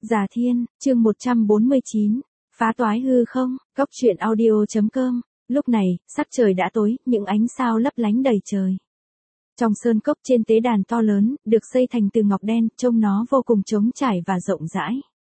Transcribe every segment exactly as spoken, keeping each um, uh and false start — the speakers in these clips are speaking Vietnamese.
Già Thiên, chương một trăm bốn mươi chín, phá toái hư không, Cốc truyện audio.com, lúc này, sắc trời đã tối, những ánh sao lấp lánh đầy trời. Trong sơn cốc trên tế đàn to lớn, được xây thành từ ngọc đen, trông nó vô cùng trống trải và rộng rãi.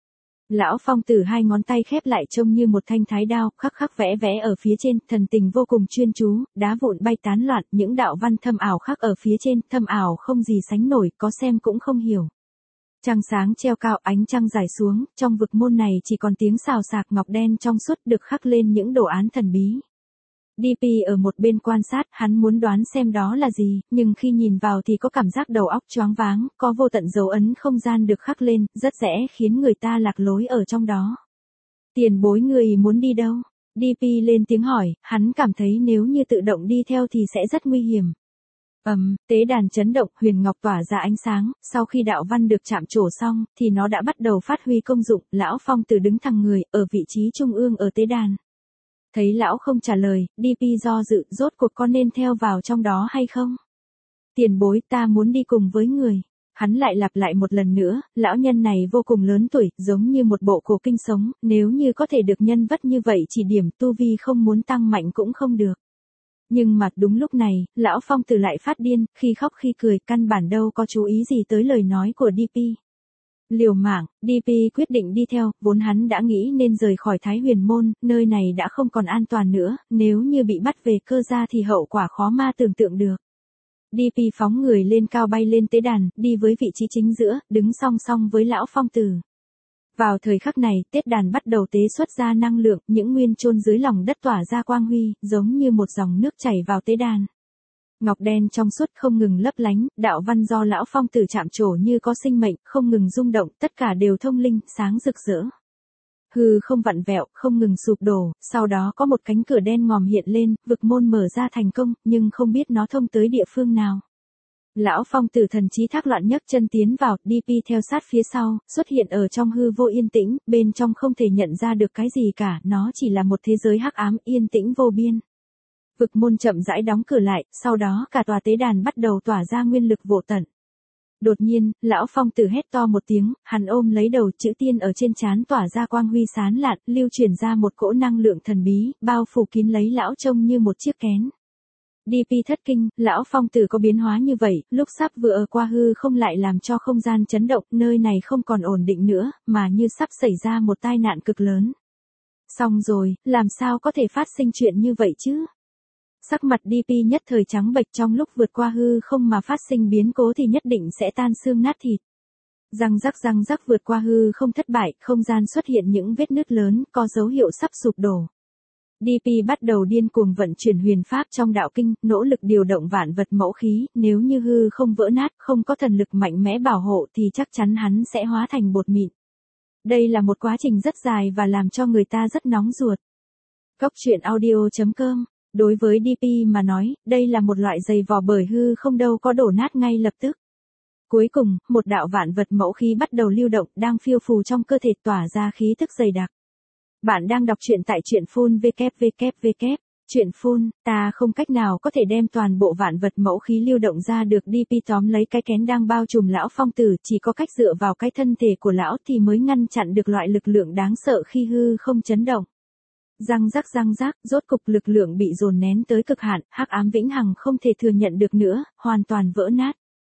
Lão Phong Tử hai ngón tay khép lại trông như một thanh thái đao, khắc khắc vẽ vẽ ở phía trên, thần tình vô cùng chuyên chú, đá vụn bay tán loạn, những đạo văn thâm ảo khắc ở phía trên, thâm ảo không gì sánh nổi, có xem cũng không hiểu. Trăng sáng treo cao, ánh trăng rải xuống, trong vực môn này chỉ còn tiếng xào xạc ngọc đen trong suốt được khắc lên những đồ án thần bí. đê pê ở một bên quan sát, hắn muốn đoán xem đó là gì, nhưng khi nhìn vào thì có cảm giác đầu óc choáng váng, có vô tận dấu ấn không gian được khắc lên, rất dễ khiến người ta lạc lối ở trong đó. Tiền bối người muốn đi đâu? đê pê lên tiếng hỏi, hắn cảm thấy nếu như tự động đi theo thì sẽ rất nguy hiểm. Ầm, um, tế đàn chấn động, huyền ngọc tỏa ra ánh sáng, sau khi đạo văn được chạm trổ xong, thì nó đã bắt đầu phát huy công dụng, lão Phong Tử đứng thẳng người, ở vị trí trung ương ở tế đàn. Thấy lão không trả lời, đê pê do dự, rốt cuộc có nên theo vào trong đó hay không? Tiền bối, ta muốn đi cùng với người. Hắn lại lặp lại một lần nữa, lão nhân này vô cùng lớn tuổi, giống như một bộ cổ kinh sống, nếu như có thể được nhân vật như vậy chỉ điểm tu vi không muốn tăng mạnh cũng không được. Nhưng mà đúng lúc này, lão Phong Tử lại phát điên, khi khóc khi cười, căn bản đâu có chú ý gì tới lời nói của đê pê. Liều mạng, đê pê quyết định đi theo, vốn hắn đã nghĩ nên rời khỏi Thái Huyền Môn, nơi này đã không còn an toàn nữa, nếu như bị bắt về Cơ gia thì hậu quả khó ma tưởng tượng được. đê pê phóng người lên cao bay lên tế đàn, đi với vị trí chính giữa, đứng song song với lão Phong Tử. Vào thời khắc này, tế đàn bắt đầu tế xuất ra năng lượng, những nguyên chôn dưới lòng đất tỏa ra quang huy, giống như một dòng nước chảy vào tế đàn. Ngọc đen trong suốt không ngừng lấp lánh, đạo văn do lão Phong Tử chạm trổ như có sinh mệnh, không ngừng rung động, tất cả đều thông linh, sáng rực rỡ. Hư không vặn vẹo, không ngừng sụp đổ, sau đó có một cánh cửa đen ngòm hiện lên, vực môn mở ra thành công, nhưng không biết nó thông tới địa phương nào. Lão Phong Tử thần trí thác loạn nhấc chân tiến vào, đê pê theo sát phía sau, xuất hiện ở trong hư vô yên tĩnh, bên trong không thể nhận ra được cái gì cả, nó chỉ là một thế giới hắc ám yên tĩnh vô biên. Vực môn chậm rãi đóng cửa lại, sau đó cả tòa tế đàn bắt đầu tỏa ra nguyên lực vô tận. Đột nhiên, lão Phong Tử hét to một tiếng, hắn ôm lấy đầu, chữ tiên ở trên trán tỏa ra quang huy sáng lạn, lưu chuyển ra một cỗ năng lượng thần bí, bao phủ kín lấy lão trông như một chiếc kén. đê pê thất kinh, lão Phong Tử có biến hóa như vậy, lúc sắp vừa ở qua hư không lại làm cho không gian chấn động, nơi này không còn ổn định nữa, mà như sắp xảy ra một tai nạn cực lớn. Xong rồi, làm sao có thể phát sinh chuyện như vậy chứ? Sắc mặt đê pê nhất thời trắng bệch, trong lúc vượt qua hư không mà phát sinh biến cố thì nhất định sẽ tan xương nát thịt. Răng rắc răng rắc vượt qua hư không thất bại, không gian xuất hiện những vết nứt lớn, có dấu hiệu sắp sụp đổ. đê pê bắt đầu điên cuồng vận chuyển huyền pháp trong đạo kinh, nỗ lực điều động vạn vật mẫu khí, nếu như hư không vỡ nát, không có thần lực mạnh mẽ bảo hộ thì chắc chắn hắn sẽ hóa thành bột mịn. Đây là một quá trình rất dài và làm cho người ta rất nóng ruột. Cốc truyện audio.com. Đối với đê pê mà nói, đây là một loại giày vò bởi hư không đâu có đổ nát ngay lập tức. Cuối cùng, một đạo vạn vật mẫu khí bắt đầu lưu động, đang phiêu phù trong cơ thể tỏa ra khí tức dày đặc. Bạn đang đọc truyện tại truyện phun www. Truyện phun, ta không cách nào có thể đem toàn bộ vạn vật mẫu khí lưu động ra được. đê pê tóm lấy cái kén đang bao trùm lão Phong Tử, chỉ có cách dựa vào cái thân thể của lão thì mới ngăn chặn được loại lực lượng đáng sợ khi hư không chấn động. Răng rắc răng rắc, rốt cục lực lượng bị dồn nén tới cực hạn, hắc ám vĩnh hằng không thể thừa nhận được nữa, hoàn toàn vỡ nát.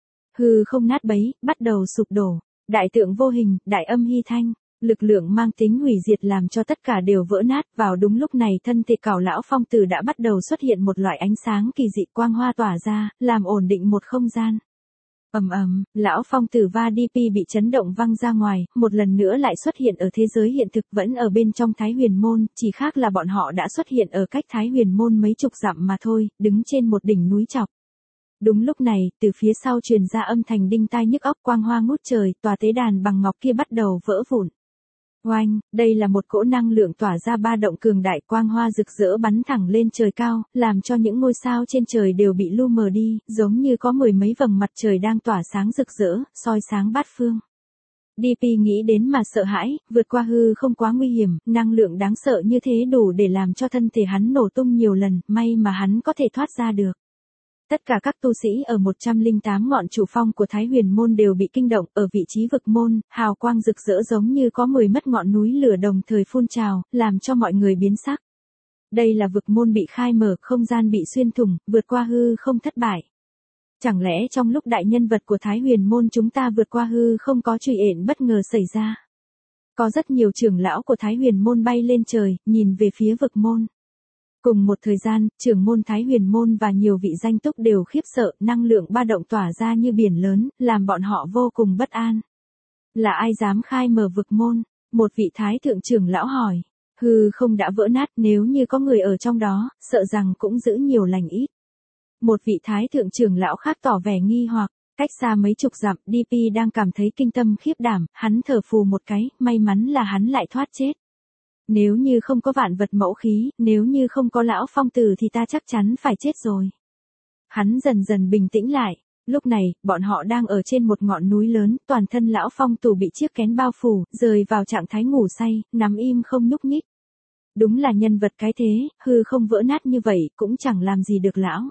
Hư không nát bấy, bắt đầu sụp đổ. Đại tượng vô hình, đại âm hy thanh, lực lượng mang tính hủy diệt làm cho tất cả đều vỡ nát. Vào đúng lúc này thân thể cảo lão Phong Tử đã bắt đầu xuất hiện một loại ánh sáng kỳ dị, quang hoa tỏa ra, làm ổn định một không gian. Ầm ầm, lão Phong Tử và đê pê bị chấn động văng ra ngoài, một lần nữa lại xuất hiện ở thế giới hiện thực, vẫn ở bên trong Thái Huyền Môn, chỉ khác là bọn họ đã xuất hiện ở cách Thái Huyền Môn mấy chục dặm mà thôi, đứng trên một đỉnh núi chọc. Đúng lúc này, từ phía sau truyền ra âm thanh đinh tai nhức óc, quang hoa ngút trời, tòa tế đàn bằng ngọc kia bắt đầu vỡ vụn. Oanh, đây là một cỗ năng lượng tỏa ra ba động cường đại, quang hoa rực rỡ bắn thẳng lên trời cao, làm cho những ngôi sao trên trời đều bị lu mờ đi, giống như có mười mấy vầng mặt trời đang tỏa sáng rực rỡ, soi sáng bát phương. đê pê nghĩ đến mà sợ hãi, vượt qua hư không quá nguy hiểm, năng lượng đáng sợ như thế đủ để làm cho thân thể hắn nổ tung nhiều lần, may mà hắn có thể thoát ra được. Tất cả các tu sĩ ở một trăm lẻ tám ngọn chủ phong của Thái Huyền Môn đều bị kinh động, ở vị trí vực môn, hào quang rực rỡ giống như có mười mất ngọn núi lửa đồng thời phun trào, làm cho mọi người biến sắc. Đây là vực môn bị khai mở, không gian bị xuyên thủng, vượt qua hư không thất bại. Chẳng lẽ trong lúc đại nhân vật của Thái Huyền Môn chúng ta vượt qua hư không có truy ện bất ngờ xảy ra? Có rất nhiều trưởng lão của Thái Huyền Môn bay lên trời, nhìn về phía vực môn. Cùng một thời gian, trưởng môn Thái Huyền Môn và nhiều vị danh túc đều khiếp sợ, năng lượng ba động tỏa ra như biển lớn, làm bọn họ vô cùng bất an. Là ai dám khai mở vực môn? Một vị thái thượng trưởng lão hỏi. Hư không đã vỡ nát, nếu như có người ở trong đó, sợ rằng cũng giữ nhiều lành ít. Một vị thái thượng trưởng lão khác tỏ vẻ nghi hoặc, cách xa mấy chục dặm, đê pê đang cảm thấy kinh tâm khiếp đảm, hắn thở phù một cái, may mắn là hắn lại thoát chết. Nếu như không có vạn vật mẫu khí, nếu như không có lão phong tử thì ta chắc chắn phải chết rồi. Hắn dần dần bình tĩnh lại, lúc này, bọn họ đang ở trên một ngọn núi lớn, toàn thân lão phong tử bị chiếc kén bao phủ, rơi vào trạng thái ngủ say, nằm im không nhúc nhích. Đúng là nhân vật cái thế, hư không vỡ nát như vậy, cũng chẳng làm gì được lão.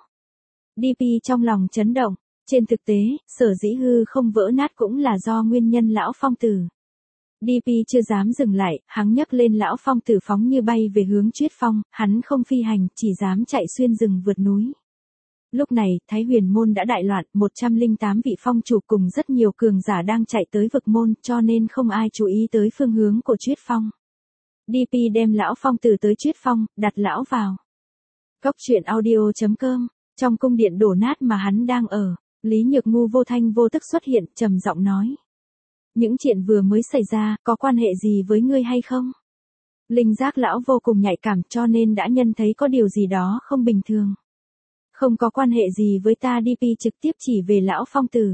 đê pê trong lòng chấn động, trên thực tế, sở dĩ hư không vỡ nát cũng là do nguyên nhân lão phong tử. đê pê chưa dám dừng lại, hắn nhấc lên lão phong tử phóng như bay về hướng Chuyết Phong, hắn không phi hành, chỉ dám chạy xuyên rừng vượt núi. Lúc này, Thái Huyền Môn đã đại loạn, một trăm lẻ tám vị phong chủ cùng rất nhiều cường giả đang chạy tới vực môn, cho nên không ai chú ý tới phương hướng của Chuyết Phong. đê pê đem lão phong tử tới Chuyết Phong, đặt lão vào. Cốc truyện audio chấm com, trong cung điện đổ nát mà hắn đang ở, Lý Nhược Ngu vô thanh vô tức xuất hiện, trầm giọng nói. Những chuyện vừa mới xảy ra, có quan hệ gì với ngươi hay không? Linh giác lão vô cùng nhạy cảm cho nên đã nhận thấy có điều gì đó không bình thường. Không có quan hệ gì với ta, đê pê trực tiếp chỉ về lão phong tử.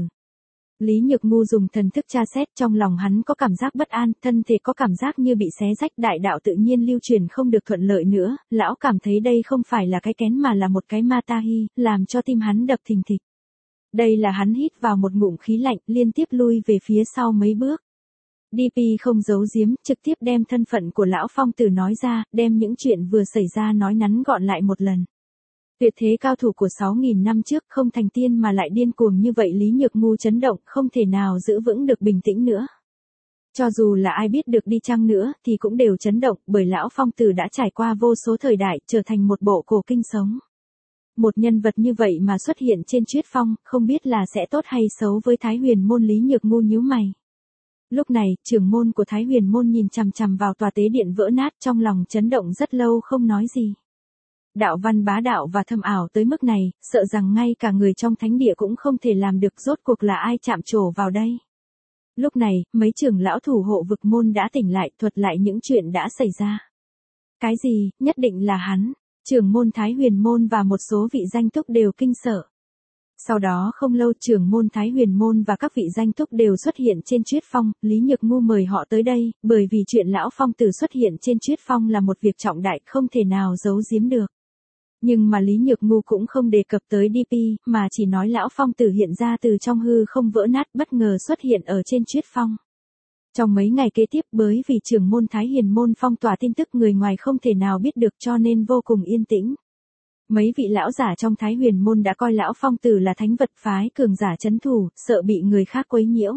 Lý Nhược Ngu dùng thần thức tra xét, trong lòng hắn có cảm giác bất an, thân thể có cảm giác như bị xé rách, đại đạo tự nhiên lưu truyền không được thuận lợi nữa, lão cảm thấy đây không phải là cái kén mà là một cái ma ta hi, làm cho tim hắn đập thình thịch. Đây là hắn hít vào một ngụm khí lạnh, liên tiếp lui về phía sau mấy bước. đê pê không giấu giếm, trực tiếp đem thân phận của lão phong tử nói ra, đem những chuyện vừa xảy ra nói ngắn gọn lại một lần. Tuyệt thế cao thủ của sáu nghìn năm trước không thành tiên mà lại điên cuồng như vậy, Lý Nhược Ngu chấn động, không thể nào giữ vững được bình tĩnh nữa. Cho dù là ai biết được đi chăng nữa thì cũng đều chấn động, bởi lão phong tử đã trải qua vô số thời đại, trở thành một bộ cổ kinh sống. Một nhân vật như vậy mà xuất hiện trên Chuyết Phong, không biết là sẽ tốt hay xấu với Thái Huyền Môn. Lý Nhược Ngu nhíu mày. Lúc này, trưởng môn của Thái Huyền Môn nhìn chằm chằm vào tòa tế điện vỡ nát, trong lòng chấn động rất lâu không nói gì. Đạo văn bá đạo và thâm ảo tới mức này, sợ rằng ngay cả người trong thánh địa cũng không thể làm được, rốt cuộc là ai chạm trổ vào đây. Lúc này, mấy trưởng lão thủ hộ vực môn đã tỉnh lại, thuật lại những chuyện đã xảy ra. Cái gì, nhất định là hắn. Trưởng môn Thái Huyền Môn và một số vị danh túc đều kinh sợ. Sau đó không lâu, trưởng môn Thái Huyền Môn và các vị danh túc đều xuất hiện trên Chuyết Phong, Lý Nhược Ngu mời họ tới đây, bởi vì chuyện lão phong tử xuất hiện trên Chuyết Phong là một việc trọng đại, không thể nào giấu giếm được. Nhưng mà Lý Nhược Ngu cũng không đề cập tới đê pê, mà chỉ nói lão phong tử hiện ra từ trong hư không vỡ nát, bất ngờ xuất hiện ở trên Chuyết Phong. Trong mấy ngày kế tiếp, bởi vì trưởng môn Thái Huyền Môn phong tỏa tin tức, người ngoài không thể nào biết được cho nên vô cùng yên tĩnh. Mấy vị lão giả trong Thái Huyền Môn đã coi lão phong tử là thánh vật phái cường giả trấn thủ, sợ bị người khác quấy nhiễu.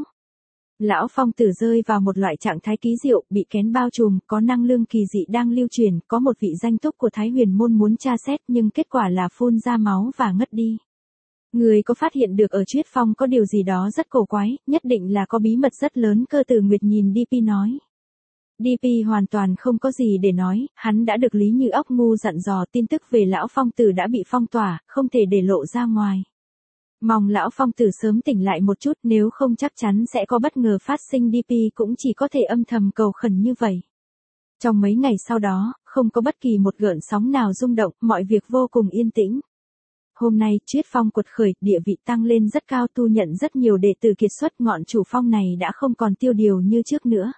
Lão phong tử rơi vào một loại trạng thái kỳ diệu, bị kén bao trùm, có năng lượng kỳ dị đang lưu truyền, có một vị danh túc của Thái Huyền Môn muốn tra xét nhưng kết quả là phun ra máu và ngất đi. Người có phát hiện được ở Chuyết Phong có điều gì đó rất cổ quái, nhất định là có bí mật rất lớn. Cơ Tử Nguyệt nhìn đê pê nói. đê pê hoàn toàn không có gì để nói, hắn đã được Lý Như Ốc Ngu dặn dò, tin tức về lão phong tử đã bị phong tỏa, không thể để lộ ra ngoài. Mong lão phong tử sớm tỉnh lại một chút, nếu không chắc chắn sẽ có bất ngờ phát sinh. đê pê cũng chỉ có thể âm thầm cầu khẩn như vậy. Trong mấy ngày sau đó, không có bất kỳ một gợn sóng nào rung động, mọi việc vô cùng yên tĩnh. Hôm nay, Chuyết Phong quật khởi, địa vị tăng lên rất cao, tu nhận rất nhiều đệ tử kiệt xuất, ngọn chủ phong này đã không còn tiêu điều như trước nữa.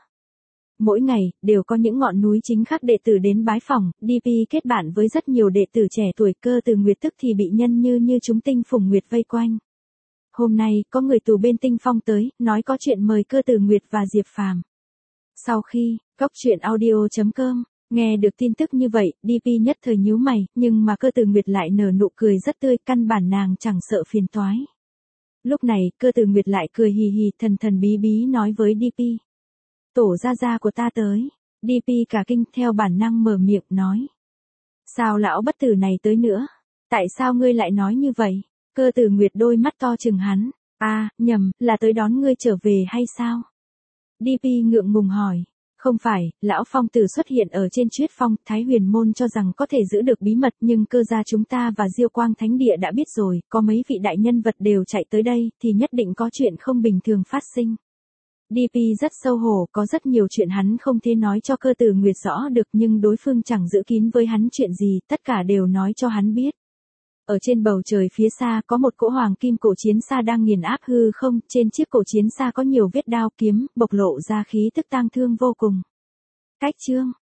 Mỗi ngày, đều có những ngọn núi chính khắc đệ tử đến bái phỏng, đê pê kết bạn với rất nhiều đệ tử trẻ tuổi. Cơ Từ Nguyệt tức thì bị nhân như như chúng tinh phùng nguyệt vây quanh. Hôm nay, có người từ bên Tinh Phong tới, nói có chuyện mời Cơ Từ Nguyệt và Diệp Phàm. Sau khi, cốc truyện audio chấm com Nghe được tin tức như vậy, đê pê nhất thời nhíu mày, nhưng mà Cơ Từ Nguyệt lại nở nụ cười rất tươi, căn bản nàng chẳng sợ phiền toái. Lúc này, Cơ Từ Nguyệt lại cười hì hì, thần thần bí bí nói với đê pê. Tổ gia gia của ta tới. đê pê cả kinh theo bản năng mở miệng nói. Sao lão bất tử này tới nữa? Tại sao ngươi lại nói như vậy? Cơ Từ Nguyệt đôi mắt to chừng hắn. À, nhầm, là tới đón ngươi trở về hay sao? đê pê ngượng ngùng hỏi. Không phải, lão phong tử xuất hiện ở trên Chuyết Phong, Thái Huyền Môn cho rằng có thể giữ được bí mật, nhưng Cơ gia chúng ta và Diêu Quang Thánh Địa đã biết rồi, có mấy vị đại nhân vật đều chạy tới đây, thì nhất định có chuyện không bình thường phát sinh. đê pê rất xấu hổ, có rất nhiều chuyện hắn không thể nói cho Cơ Từ Nguyệt rõ được, nhưng đối phương chẳng giữ kín với hắn chuyện gì, tất cả đều nói cho hắn biết. Ở trên bầu trời phía xa có một cỗ hoàng kim cổ chiến xa đang nghiền áp hư không, trên chiếc cổ chiến xa có nhiều vết đao kiếm, bộc lộ ra khí tức tang thương vô cùng. Cách chương